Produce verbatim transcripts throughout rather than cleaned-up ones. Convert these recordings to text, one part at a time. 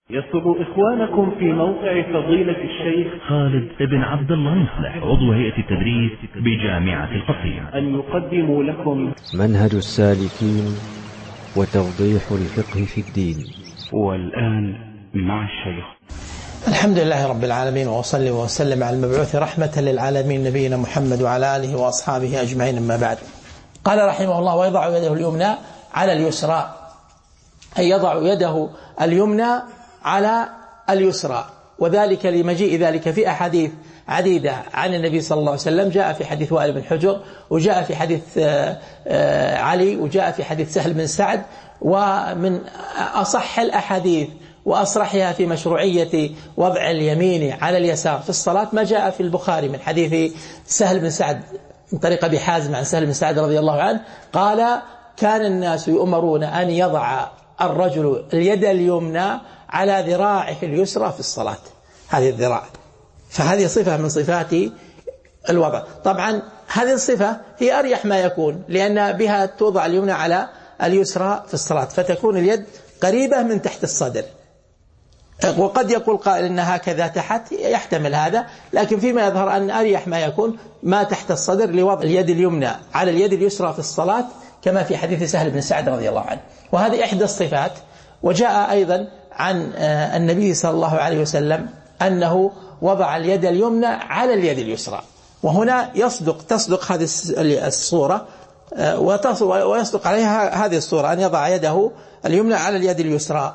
يسر إخوانكم في موقع فضيلة الشيخ خالد بن عبد الله المصلح عضو هيئة التدريس بجامعة القصيم أن يقدموا لكم منهج السالكين وتوضيح الفقه في الدين. والآن مع الشيخ. الحمد لله رب العالمين، وأصلي وأسلم على المبعوث رحمة للعالمين نبينا محمد وعلى آله وأصحابه أجمعين. أما بعد، قال رحمه الله: ويضع يده اليمنى على اليسرى، أي يضع يده اليمنى على اليسرى، وذلك لمجيء ذلك في أحاديث عديدة عن النبي صلى الله عليه وسلم. جاء في حديث وائل بن حجر، وجاء في حديث علي، وجاء في حديث سهل بن سعد. ومن أصح الأحاديث وأصرحها في مشروعية وضع اليمين على اليسار في الصلاة ما جاء في البخاري من حديث سهل بن سعد من طريق أبي حازم عن سهل بن سعد رضي الله عنه قال: كان الناس يؤمرون أن يضع الرجل اليد اليمنى على ذراعه اليسرى في الصلاة، هذه الذراع. فهذه صفة من صفات الوضع. طبعا هذه الصفة هي أريح ما يكون، لأن بها توضع اليمنى على اليسرى في الصلاة، فتكون اليد قريبة من تحت الصدر. وقد يقول قائل إن هكذا تحت، يحتمل هذا، لكن فيما يظهر أن أريح ما يكون ما تحت الصدر لوضع اليد اليمنى على اليد اليسرى في الصلاة، كما في حديث سهل بن سعد رضي الله عنه. وهذه إحدى الصفات. وجاء أيضا عن النبي صلى الله عليه وسلم أنه وضع اليد اليمنى على اليد اليسرى. وهنا يصدق تصدق هذه الصورة ويصدق عليها هذه الصورة، أن يضع يده اليمنى على اليد اليسرى.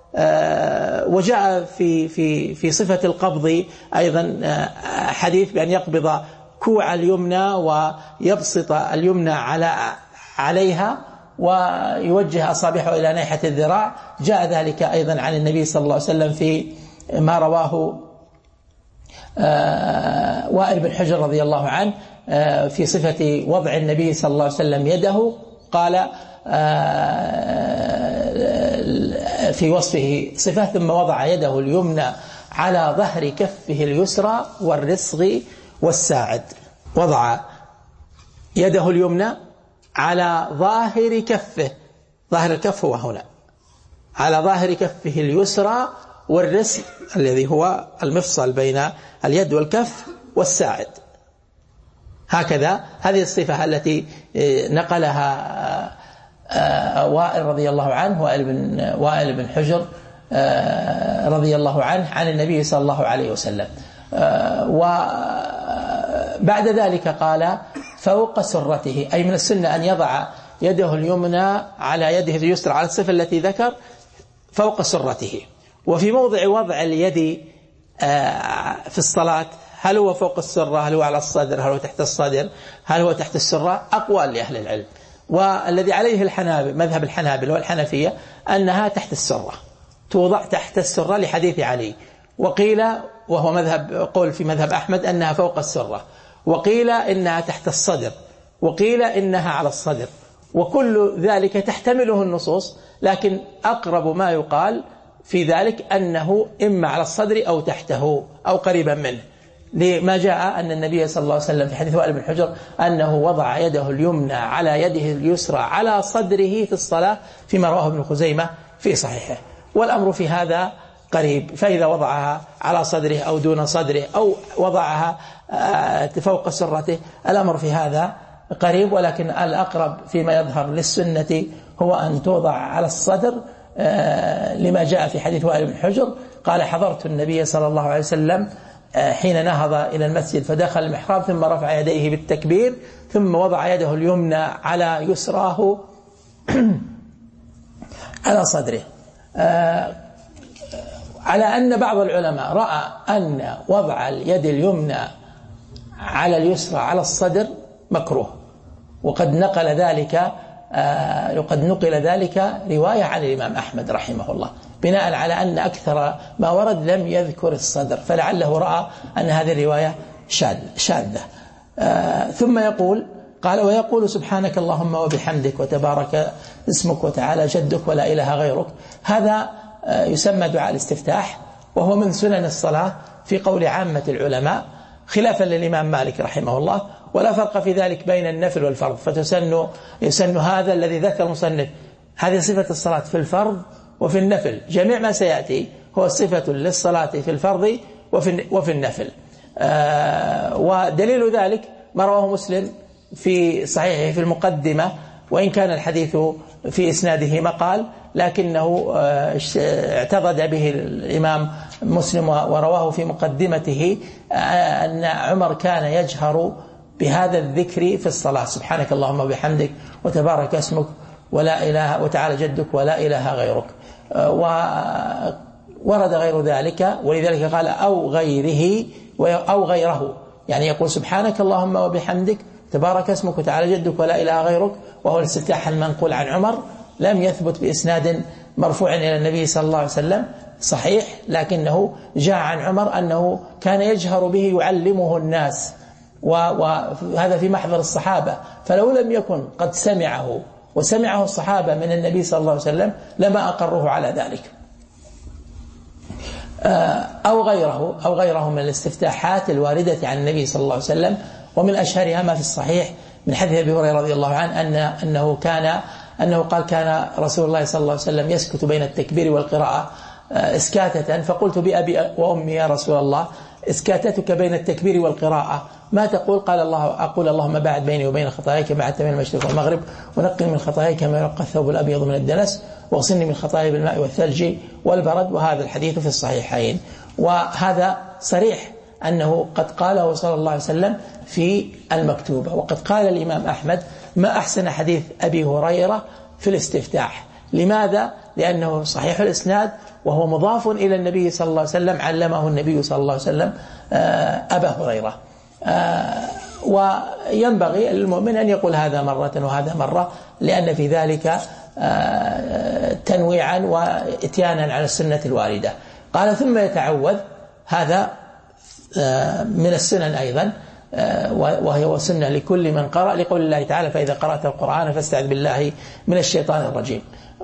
وجاء في في في صفة القبض أيضا حديث بأن يقبض كوع اليمنى ويبسط اليمنى على عليها ويوجه أصابعه إلى ناحية الذراع. جاء ذلك أيضا عن النبي صلى الله عليه وسلم في ما رواه وائل بن حجر رضي الله عنه في صفة وضع النبي صلى الله عليه وسلم يده. قال في وصفه صفة: ثم وضع يده اليمنى على ظهر كفه اليسرى والرسغ والساعد. وضع يده اليمنى على ظاهر كفه، ظاهر الكف هو هنا، على ظاهر كفه اليسرى والرسغ الذي هو المفصل بين اليد والكف والساعد. هكذا هذه الصفة التي نقلها وائل رضي الله عنه، وائل بن, وائل بن حجر رضي الله عنه عن النبي صلى الله عليه وسلم. وبعد ذلك قال: فوق سرته، أي من السنة أن يضع يده اليمنى على يده اليسرى على الصفة التي ذكر فوق سرته. وفي موضع وضع اليد في الصلاة، هل هو فوق السرة، هل هو على الصدر، هل هو تحت الصدر، هل هو تحت السرة؟ أقوال لأهل العلم. والذي عليه الحنابل مذهب الحنابل والحنفية أنها تحت السرة، توضع تحت السرة لحديث علي. وقيل، وهو مذهب قول في مذهب أحمد، أنها فوق السرة، وقيل إنها تحت الصدر، وقيل إنها على الصدر. وكل ذلك تحتمله النصوص، لكن أقرب ما يقال في ذلك أنه إما على الصدر أو تحته أو قريبا منه، لما جاء أن النبي صلى الله عليه وسلم في حديث وائل بن حجر أنه وضع يده اليمنى على يده اليسرى على صدره في الصلاة، فيما رواه ابن خزيمة في صحيحه. والأمر في هذا قريب، فإذا وضعها على صدره أو دون صدره أو وضعها فوق سرته، الأمر في هذا قريب. ولكن الأقرب فيما يظهر للسنة هو أن توضع على الصدر، لما جاء في حديث وائل بن حجر قال: حضرت النبي صلى الله عليه وسلم حين نهض إلى المسجد فدخل المحراب، ثم رفع يديه بالتكبير، ثم وضع يده اليمنى على يسراه على صدره. على أن بعض العلماء رأى أن وضع اليد اليمنى على اليسرى على الصدر مكروه، وقد نقل ذلك وقد نقل ذلك رواية عن الإمام أحمد رحمه الله، بناء على أن أكثر ما ورد لم يذكر الصدر، فلعله رأى أن هذه الرواية شاذة. ثم يقول قال: ويقول: سبحانك اللهم وبحمدك وتبارك اسمك وتعالى جدك ولا إله غيرك. هذا يسمى دعاء الاستفتاح، وهو من سنن الصلاة في قول عامة العلماء، خلافا للإمام مالك رحمه الله. ولا فرق في ذلك بين النفل والفرض، فتسن يسن هذا الذي ذكر المصنف، هذه صفة الصلاة في الفرض وفي النفل. جميع ما سيأتي هو صفة للصلاة في الفرض وفي وفي النفل. آه ودليل ذلك ما رواه مسلم في صحيحه في المقدمة، وإن كان الحديث في إسناده مقال، لكنه اعتضد به الإمام مسلم ورواه في مقدمته أن عمر كان يجهر بهذا الذكر في الصلاة: سبحانك اللهم وبحمدك وتبارك اسمك ولا إله وتعالى جدك ولا إله غيرك. وورد غير ذلك، ولذلك قال أو غيره أو غيره، يعني يقول سبحانك اللهم وبحمدك تبارك اسمك وتعالى جدك ولا إله غيرك، وهو الاستفتاح المنقول عن عمر، لم يثبت بإسناد مرفوع إلى النبي صلى الله عليه وسلم صحيح، لكنه جاء عن عمر أنه كان يجهر به يعلمه الناس، وهذا في محضر الصحابة، فلو لم يكن قد سمعه وسمعه الصحابة من النبي صلى الله عليه وسلم لما أقره على ذلك. أو غيره أو غيره من الاستفتاحات الواردة عن النبي صلى الله عليه وسلم، ومن أشهرها ما في الصحيح من حديث أبي هريرة رضي الله عنه أن أنه كان أنه قال: كان رسول الله صلى الله عليه وسلم يسكت بين التكبير والقراءة إسكاتة، فقلت بأبي وأمي يا رسول الله إسكاتتك بين التكبير والقراءة ما تقول؟ قال: الله أقول اللهم باعد بيني وبين خطاياي كما بعدت بين المشرق والمغرب، ونقني من خطاياي كما ينقى الثوب الأبيض من الدنس، واغسلني من خطاياي بالماء والثلج والبرد. وهذا الحديث في الصحيحين، وهذا صريح أنه قد قاله صلى الله عليه وسلم في المكتوبة. وقد قال الإمام أحمد: ما أحسن حديث أبي هريرة في الاستفتاح. لماذا؟ لأنه صحيح الإسناد وهو مضاف إلى النبي صلى الله عليه وسلم، علمه النبي صلى الله عليه وسلم أبا هريرة. وينبغي للمؤمن أن يقول هذا مرة وهذا مرة، لأن في ذلك تنويعا وإتيانا على السنة الواردة. قال: ثم يتعوذ، هذا من السنن أيضا، وهي سنة لكل من قرأ، لقول الله تعالى: فإذا قرأت القرآن فاستعذ بالله من الشيطان الرجيم.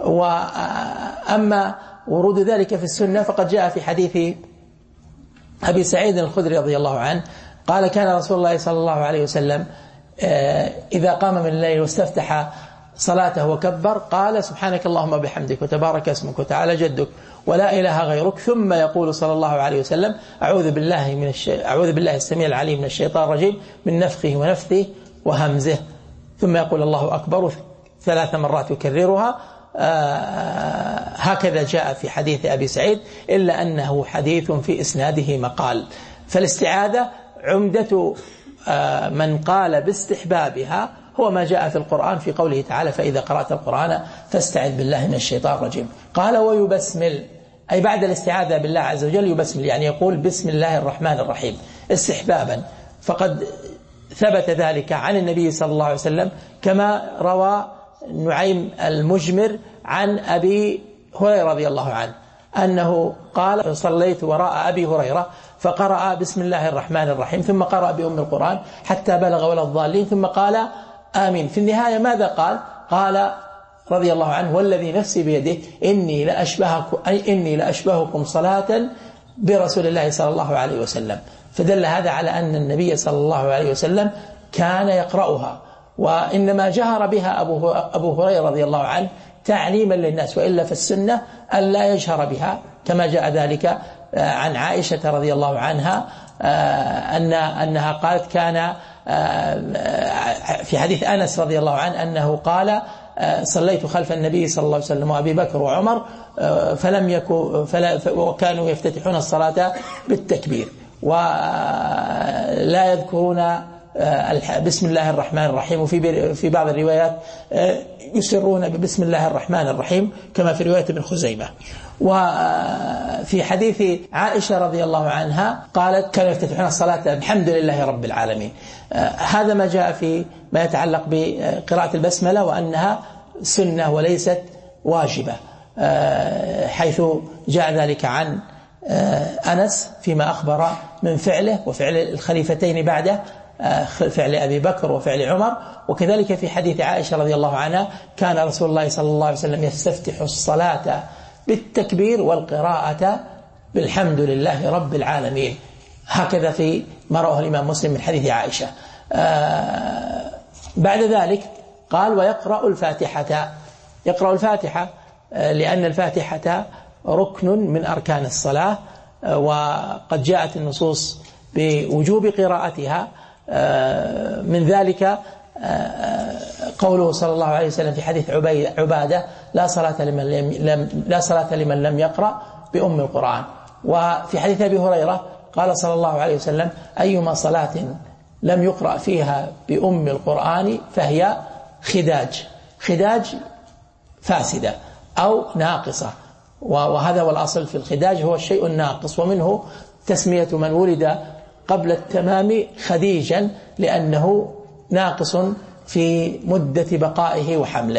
وأما ورود ذلك في السنة فقد جاء في حديث أبي سعيد الخدري رضي الله عنه قال: كان رسول الله صلى الله عليه وسلم إذا قام من الليل واستفتح صلاته وكبر قال: سبحانك اللهم وبحمدك وتبارك اسمك وتعالى جدك ولا إله غيرك، ثم يقول صلى الله عليه وسلم: أعوذ بالله من الش... أعوذ بالله السميع العليم من الشيطان الرجيم من نفخه ونفثه وهمزه، ثم يقول الله أكبر ثلاث مرات يكررها. آه هكذا جاء في حديث أبي سعيد، إلا أنه حديث في إسناده مقال. فالاستعاذة عمدة آه من قال باستحبابها هو ما جاء في القرآن في قوله تعالى: فإذا قرأت القرآن فاستعذ بالله من الشيطان الرجيم. قال: ويبسمل، أي بعد الاستعاذة بالله عز وجل يبسمل، يعني يقول بسم الله الرحمن الرحيم استحبابا. فقد ثبت ذلك عن النبي صلى الله عليه وسلم، كما روى نعيم المجمر عن أبي هريرة رضي الله عنه أنه قال: صليت وراء أبي هريرة فقرأ بسم الله الرحمن الرحيم، ثم قرأ بأم القرآن حتى بلغ ولا الضالين، ثم قال آمين. في النهاية ماذا قال؟ قال رضي الله عنه: والذي نفسي بيده إني لأشبهكم, أي إني لأشبهكم صلاة برسول الله صلى الله عليه وسلم. فدل هذا على أن النبي صلى الله عليه وسلم كان يقرأها، وإنما جهر بها أبو, أبو هريرة رضي الله عنه تعليما للناس، وإلا في السنة أن لا يجهر بها، كما جاء ذلك عن عائشة رضي الله عنها أن أنها قالت: كان في حديث أنس رضي الله عنه أنه قال: صليت خلف النبي صلى الله عليه وسلم وأبي بكر وعمر فلم يكن فلا وكانوا يفتتحون الصلاة بالتكبير ولا يذكرون بسم الله الرحمن الرحيم، وفي في بعض الروايات يسرون ببسم الله الرحمن الرحيم كما في رواية ابن خزيمة. وفي حديث عائشة رضي الله عنها قالت: كانوا يفتتحون الصلاة الحمد لله رب العالمين. هذا ما جاء في ما يتعلق بقراءة البسملة، وأنها سنة وليست واجبة، حيث جاء ذلك عن أنس فيما أخبر من فعله وفعل الخليفتين بعده، فعل أبي بكر وفعل عمر. وكذلك في حديث عائشة رضي الله عنها كان رسول الله صلى الله عليه وسلم يستفتح الصلاة بالتكبير والقراءة بالحمد لله رب العالمين، هكذا في ما رواه الإمام مسلم من حديث عائشة. آه بعد ذلك قال: ويقرأ الفاتحة، يقرأ الفاتحة، آه لأن الفاتحة ركن من أركان الصلاة، وقد جاءت النصوص بوجوب قراءتها. من ذلك قوله صلى الله عليه وسلم في حديث عبادة: لا صلاة لمن لم لا صلاة لمن لم يقرأ بأم القرآن. وفي حديث أبي هريرة قال صلى الله عليه وسلم: أيما صلاة لم يقرأ فيها بأم القرآن فهي خداج. خداج فاسدة أو ناقصة، وهذا هو الأصل في الخداج، هو الشيء الناقص، ومنه تسمية من ولد قبل التمام خديجا لأنه ناقص في مدة بقائه وحمله.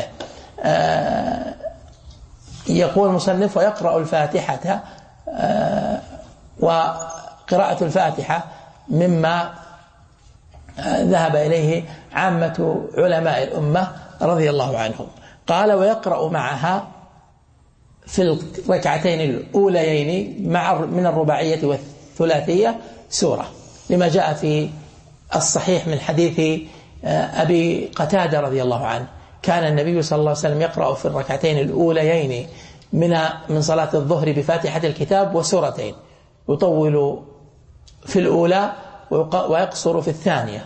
آه يقول المصنف: ويقرأ الفاتحة. آه وقراءة الفاتحة مما آه ذهب إليه عامة علماء الأمة رضي الله عنهم. قال: ويقرأ معها في الركعتين الأوليين مع من الرباعية والثلاثية سورة، لما جاء في الصحيح من حديث أبي قتادة رضي الله عنه: كان النبي صلى الله عليه وسلم يقرأ في الركعتين الأوليين من من صلاة الظهر بفاتحة الكتاب وسورتين، يطول في الأولى ويقصر في الثانية،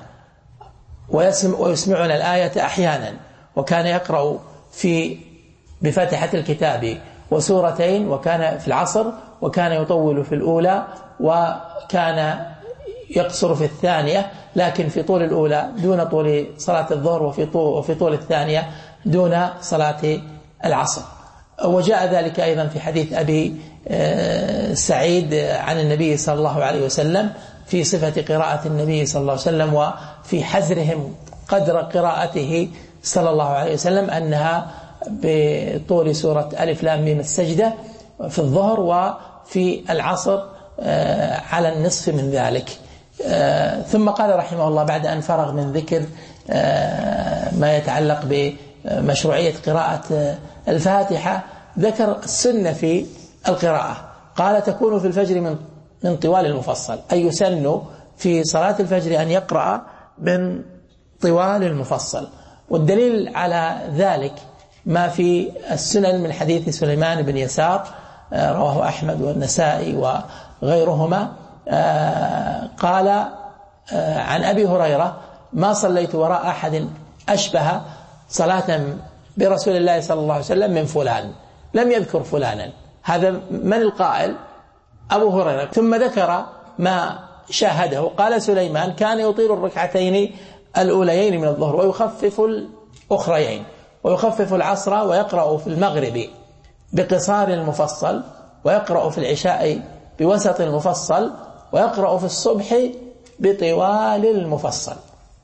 ويسمعنا الآية أحيانا. وكان يقرأ في بفاتحة الكتاب وسورتين، وكان في العصر، وكان يطول في الأولى، وكان يقصر في الثانية، لكن في طول الأولى دون طول صلاة الظهر، وفي طول, وفي طول الثانية دون صلاة العصر. وجاء ذلك أيضا في حديث أبي سعيد عن النبي صلى الله عليه وسلم في صفة قراءة النبي صلى الله عليه وسلم، وفي حزرهم قدر قراءته صلى الله عليه وسلم أنها بطول سورة ألف لام ميم السجدة في الظهر، وفي العصر على النصف من ذلك. ثم قال رحمه الله بعد أن فرغ من ذكر ما يتعلق بمشروعية قراءة الفاتحة، ذكر السنة في القراءة. قال: تكون في الفجر من من طوال المفصل، أي يسن في صلاة الفجر أن يقرأ من طوال المفصل. والدليل على ذلك ما في السنن من حديث سليمان بن يسار رواه أحمد والنسائي وغيرهما، قال عن أبي هريرة: ما صليت وراء أحد أشبه صلاة برسول الله صلى الله عليه وسلم من فلان. لم يذكر فلانا، هذا من القائل؟ أبو هريرة. ثم ذكر ما شاهده، قال: سليمان كان يطيل الركعتين الأوليين من الظهر ويخفف الأخريين، ويخفف العصر، ويقرأ في المغرب بقصار المفصل، ويقرأ في العشاء بوسط المفصل، ويقرأ في الصبح بطوال المفصل.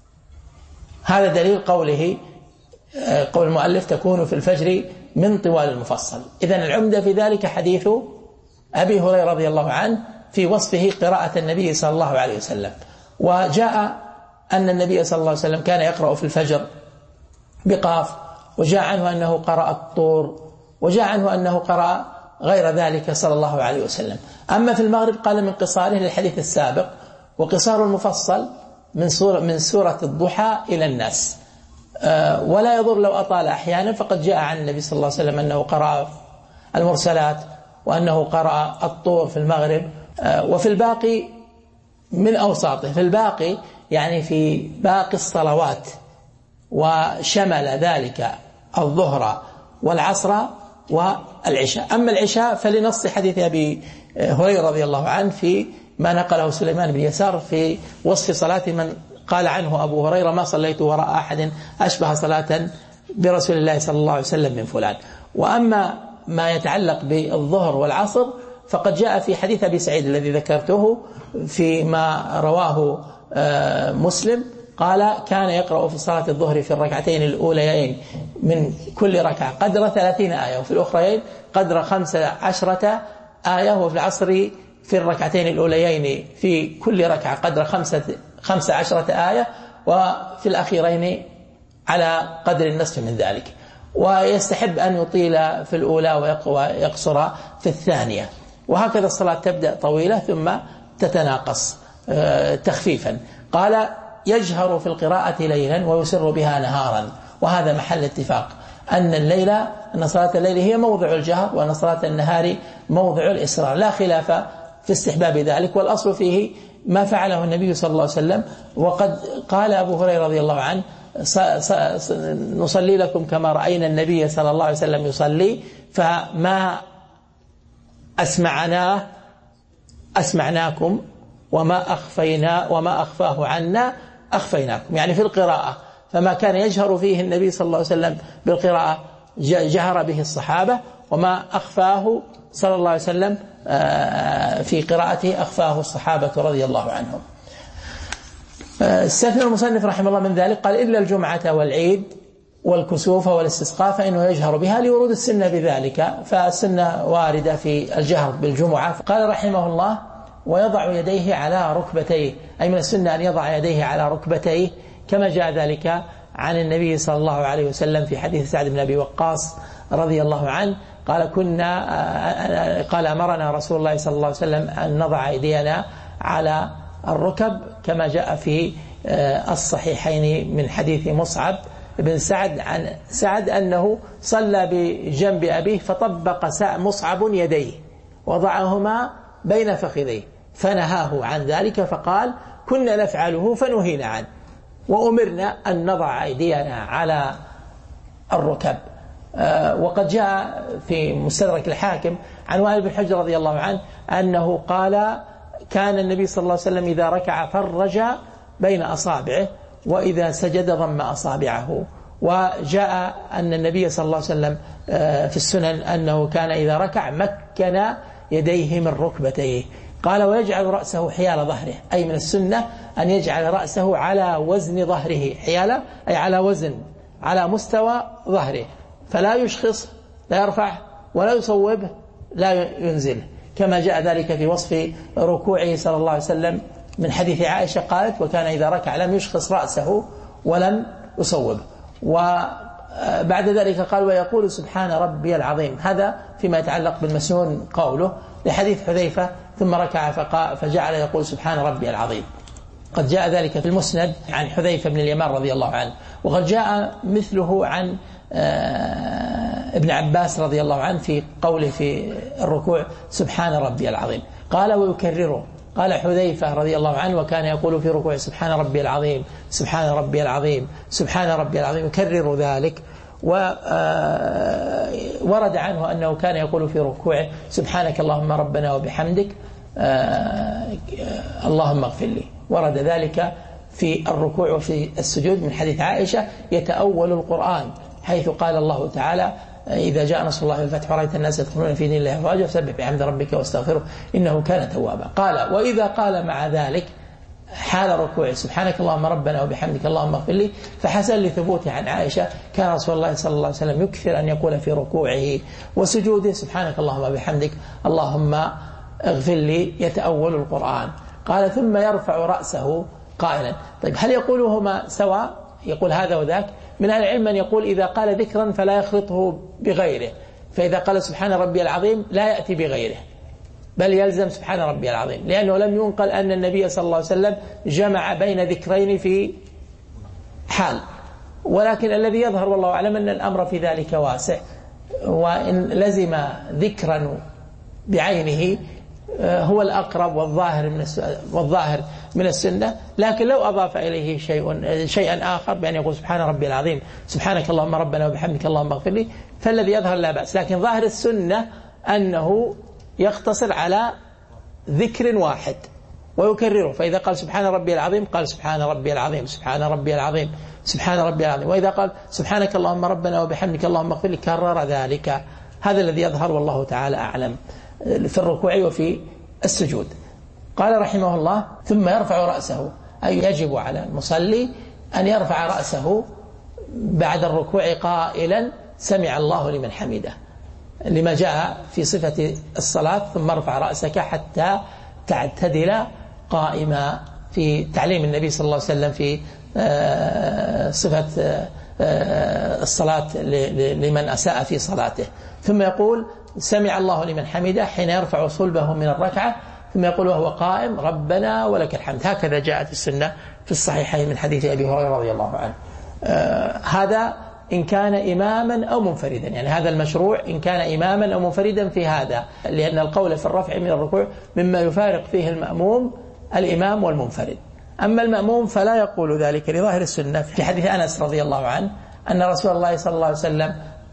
هذا دليل قوله قول المؤلف: تكون في الفجر من طوال المفصل. إذن العمدة في ذلك حديث أبي هريرة رضي الله عنه في وصفه قراءة النبي صلى الله عليه وسلم. وجاء أن النبي صلى الله عليه وسلم كان يقرأ في الفجر بقاف، وجاء عنه أنه قرأ الطور، وجاء عنه أنه قرأ غير ذلك صلى الله عليه وسلم. أما في المغرب قال من قصاره للحديث السابق، وقصار المفصل من سورة, من سورة الضحى إلى الناس. أه ولا يضر لو أطال أحيانا، فقد جاء عن النبي صلى الله عليه وسلم أنه قرأ المرسلات، وأنه قرأ الطور في المغرب. أه وفي الباقي من أوساطه، في الباقي يعني في باقي الصلوات، وشمل ذلك الظهر والعصر والعشاء. أما العشاء فلنص حديث أبي هريرة رضي الله عنه في ما نقله سليمان بن يسار في وصف صلاة من قال عنه أبو هريرة: ما صليت وراء أحد أشبه صلاة برسول الله صلى الله عليه وسلم من فلان. وأما ما يتعلق بالظهر والعصر فقد جاء في حديث أبي سعيد الذي ذكرته فيما رواه مسلم، قال: كان يقرأ في صلاة الظهر في الركعتين الأوليين من كل ركعة قدر ثلاثين آية، وفي الأخرين قدر خمس عشرة آية، وفي العصر في الركعتين الأوليين في كل ركعة قدر خمسة خمس عشرة آية، وفي الأخيرين على قدر النصف من ذلك. ويستحب أن يطيل في الأولى ويقصر في الثانية، وهكذا الصلاة تبدأ طويلة ثم تتناقص تخفيفا. قال: يجهر في القراءة ليلا ويسر بها نهارا، وهذا محل اتفاق. أن الليل أن صلاة الليل هي موضع الجهر وأن صلاة النهار موضع الإسرار، لا خلاف في استحباب ذلك، والأصل فيه ما فعله النبي صلى الله عليه وسلم. وقد قال أبو هريرة رضي الله عنه نصلي لكم كما رأينا النبي صلى الله عليه وسلم يصلي، فما أسمعناه أسمعناكم وما أخفينا وما أخفاه عنا أخفيناكم، يعني في القراءة، فما كان يجهر فيه النبي صلى الله عليه وسلم بالقراءة جهر به الصحابة، وما أخفاه صلى الله عليه وسلم في قراءته أخفاه الصحابة رضي الله عنهم. استثنى المصنف رحمه الله من ذلك، قال إلا الجمعة والعيد والكسوف والاستسقاء فإنه يجهر بها لورود السنة بذلك، فالسنة واردة في الجهر بالجمعة. قال رحمه الله ويضع يديه على ركبتيه، أي من السنة أن يضع يديه على ركبتيه كما جاء ذلك عن النبي صلى الله عليه وسلم في حديث سعد بن أبي وقاص رضي الله عنه قال كنا قال أمرنا رسول الله صلى الله عليه وسلم أن نضع أيدينا على الركب كما جاء في الصحيحين من حديث مصعب بن سعد عن سعد أنه صلى بجنب أبيه فطبق مصعب يديه وضعهما بين فخذيه فنهاه عن ذلك، فقال كنا نفعله فنهينا عنه وأمرنا أن نضع أيدينا على الركب. وقد جاء في مستدرك الحاكم عن وائل بن حجر رضي الله عنه أنه قال كان النبي صلى الله عليه وسلم إذا ركع فرج بين أصابعه وإذا سجد ضم أصابعه. وجاء أن النبي صلى الله عليه وسلم في السنن أنه كان إذا ركع مكن يديه من ركبتيه. قال ويجعل رأسه حيال ظهره، أي من السنة أن يجعل رأسه على وزن ظهره، حيال أي على وزن على مستوى ظهره، فلا يشخص لا يرفع ولا يصوب لا ينزل، كما جاء ذلك في وصف ركوعه صلى الله عليه وسلم من حديث عائشة قالت وكان إذا ركع لم يشخص رأسه ولم يصوب. وبعد ذلك قال ويقول سبحان ربي العظيم، هذا فيما يتعلق بالمسنون قوله لحديث حذيفة ثم ركع فجعل يقول سبحان ربي العظيم. قد جاء ذلك في المسند عن حذيفة بن اليمان رضي الله عنه، وقد جاء مثله عن ابن عباس رضي الله عنه في قوله في الركوع سبحان ربي العظيم. قال ويكرره، قال حذيفة رضي الله عنه وكان يقول في ركوع سبحان ربي العظيم سبحان ربي العظيم سبحان ربي العظيم يكرر ذلك. وورد عنه أنه كان يقول في ركوعه سبحانك اللهم ربنا وبحمدك اللهم اغفر لي. ورد ذلك في الركوع وفي السجود من حديث عائشة يتأول القرآن حيث قال الله تعالى إذا جاء نصر الله والفتح ورأيت الناس يدخلون في دين الله أفواجا فسبح بحمد ربك واستغفره إنه كان توابا. قال وإذا قال مع ذلك حال الركوع سبحانك اللهم ربنا وبحمدك اللهم اغفر لي، فحسن لثبوته عن عائشة كان رسول الله صلى الله عليه وسلم يكثر أن يقول في ركوعه وسجوده سبحانك اللهم وبحمدك اللهم اغفر لي يتأول القرآن. قال ثم يرفع رأسه قائلا. طيب هل يقولهما سواء؟ يقول هذا وذاك. من أهل العلم من يقول إذا قال ذكرا فلا يخلطه بغيره، فإذا قال سبحان ربي العظيم لا يأتي بغيره بل يلزم سبحان ربي العظيم، لأنه لم ينقل أن النبي صلى الله عليه وسلم جمع بين ذكرين في حال. ولكن الذي يظهر والله أعلم أن الأمر في ذلك واسع، وإن لزم ذكرا بعينه هو الأقرب والظاهر من والظاهر من السنة. لكن لو أضاف إليه شيء شيئا آخر بأن يقول سبحان ربي العظيم سبحانك اللهم ربنا وبحمدك اللهم اغفر لي فالذي يظهر لا بأس، لكن ظاهر السنة أنه يقتصر على ذكر واحد ويكرره، فإذا قال سبحان ربي العظيم قال سبحان ربي العظيم سبحان ربي العظيم سبحان ربي العظيم، وإذا قال سبحانك اللهم ربنا وبحمدك اللهم اغفر لي كرر ذلك. هذا الذي يظهر والله تعالى أعلم في الركوع وفي السجود. قال رحمه الله ثم يرفع رأسه، أي يجب على المصلي أن يرفع رأسه بعد الركوع قائلا سمع الله لمن حمده، لما جاء في صفة الصلاة ثم ارفع رأسك حتى تعتدل قائما في تعليم النبي صلى الله عليه وسلم في صفة الصلاة لمن أساء في صلاته. ثم يقول سمع الله لمن حمده حين يرفع صلبه من الركعة، ثم يقول وهو قائم ربنا ولك الحمد. هكذا جاءت السنة في الصحيحين من حديث أبي هريرة رضي الله عنه. آه هذا إن كان إماما أو منفردا، يعني هذا المشروع إن كان إماما أو منفردا في هذا، لأن القول في الرفع من الركوع مما يفارق فيه المأموم الإمام والمنفرد. أما المأموم فلا يقول ذلك لظاهر السنة في حديث أنس رضي الله عنه أن رسول الله صلى الله عليه وسلم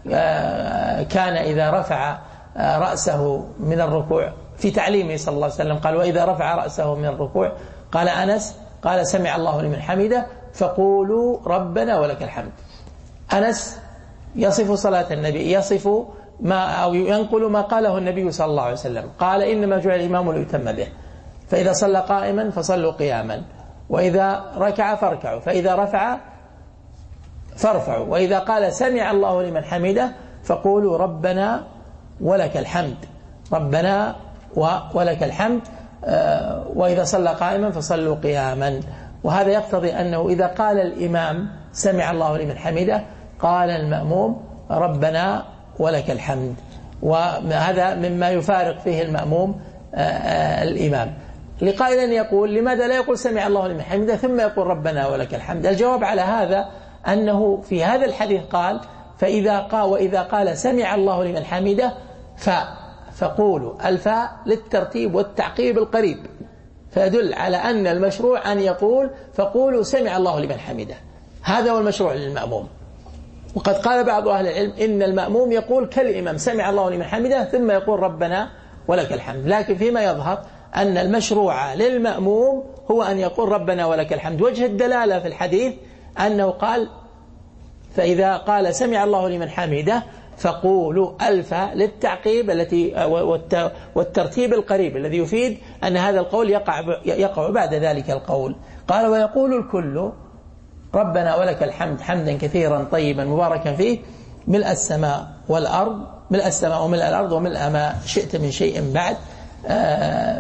كان إذا رفع رأسه من الركوع في تعليمه صلى الله عليه وسلم قال: وإذا رفع رأسه من الركوع قال أنس قال: سمع الله لمن حمده فقولوا ربنا ولك الحمد. أنس يصف صلاة النبي، يصف ما أو ينقل ما قاله النبي صلى الله عليه وسلم، قال: إنما جعل الإمام ليتم به، فإذا صلى قائما فصلوا قياما، وإذا ركع فاركعوا، فإذا رفع فارفعوا، وإذا قال سمع الله لمن حمده فقولوا ربنا ولك الحمد، ربنا ولك الحمد، وإذا صلى قائما فصلوا قياما. وهذا يقتضي أنه إذا قال الإمام سمع الله لمن حمده قال المأموم ربنا ولك الحمد، وهذا مما يفارق فيه المأموم الإمام. لقائل يقول: لماذا لا يقول سمع الله لمن حمده ثم يقول ربنا ولك الحمد؟ الجواب على هذا أنه في هذا الحديث قال: فإذا قال وإذا قال سمع الله لمن حمده ف فقولوا، الفاء للترتيب والتعقيب القريب، فيدل على أن المشروع أن يقول فقولوا سمع الله لمن حمده، هذا هو المشروع للمأموم. وقد قال بعض أهل العلم إن المأموم يقول كالإمام سمع الله لمن حمده ثم يقول ربنا ولك الحمد، لكن فيما يظهر أن المشروع للمأموم هو أن يقول ربنا ولك الحمد. وجه الدلالة في الحديث أنه قال: فإذا قال سمع الله لمن حمده فقولوا، الفاء للتعقيب التي والترتيب القريب الذي يفيد أن هذا القول يقع يقع بعد ذلك القول. قال: ويقول الكل ربنا ولك الحمد حمدا كثيرا طيبا مباركا فيه ملء السماء والأرض، ملء السماء وملء الأرض وملء ما شئت من شيء بعد، آآ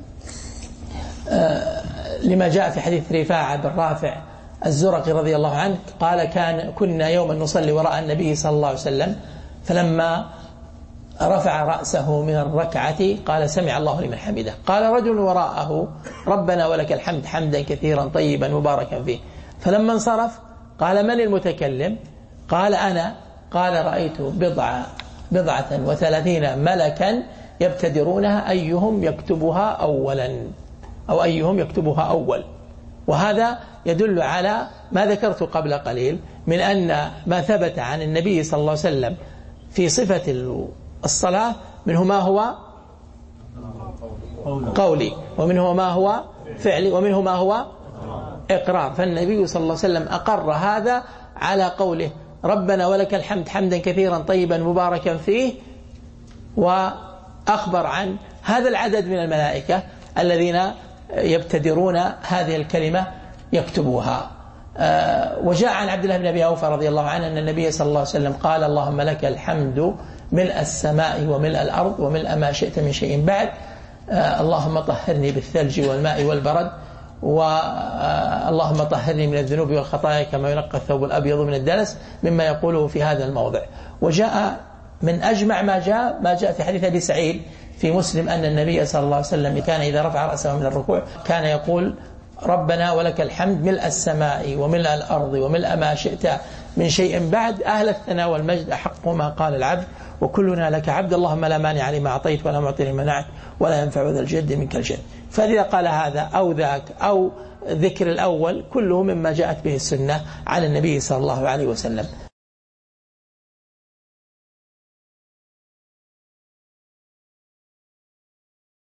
آآ لما جاء في حديث رفاعة بن رافع الزرقي رضي الله عنه قال: كان كنا يوما نصلي وراء النبي صلى الله عليه وسلم، فلما رفع رأسه من الركعة قال سمع الله لمن حمده، قال رجل وراءه ربنا ولك الحمد حمدا كثيرا طيبا مباركا فيه، فلما انصرف قال: من المتكلم؟ قال: أنا. قال: رأيت بضعة بضعة وثلاثين ملكا يبتدرونها أيهم يكتبها أولا أو أيهم يكتبها أول. وهذا يدل على ما ذكرت قبل قليل من أن ما ثبت عن النبي صلى الله عليه وسلم في صفة الصلاة منه ما هو قولي، ومنه ما هو فعلي، ومنه ما هو إقرار. فالنبي صلى الله عليه وسلم أقر هذا على قوله ربنا ولك الحمد حمدا كثيرا طيبا مباركا فيه، وأخبر عن هذا العدد من الملائكة الذين يبتدرون هذه الكلمة يكتبوها. آه وجاء عن عبد الله بن أبي أوفى رضي الله عنه أن النبي صلى الله عليه وسلم قال: اللهم لك الحمد ملء السماء وملء الأرض وملء ما شئت من شيء بعد، آه اللهم طهرني بالثلج والماء والبرد، واللهم طهرني من الذنوب والخطايا كما ينقى الثوب الأبيض من الدنس، مما يقوله في هذا الموضع. وجاء من أجمع ما جاء ما جاء في حديث أبي سعيد في مسلم أن النبي صلى الله عليه وسلم كان إذا رفع رأسه من الركوع كان يقول ربنا ولك الحمد ملء السماء وملء الأرض وملء ما شئت من شيء بعد، أهل الثناء والمجد أحق ما قال العبد وكلنا لك عبد، اللهم لا مانع لما أعطيت ولا معطي لما منعت ولا ينفع ذا الجد منك الجد. فإذا قال هذا أو ذاك أو ذكر الأول كله مما جاءت به السنة عن النبي صلى الله عليه وسلم.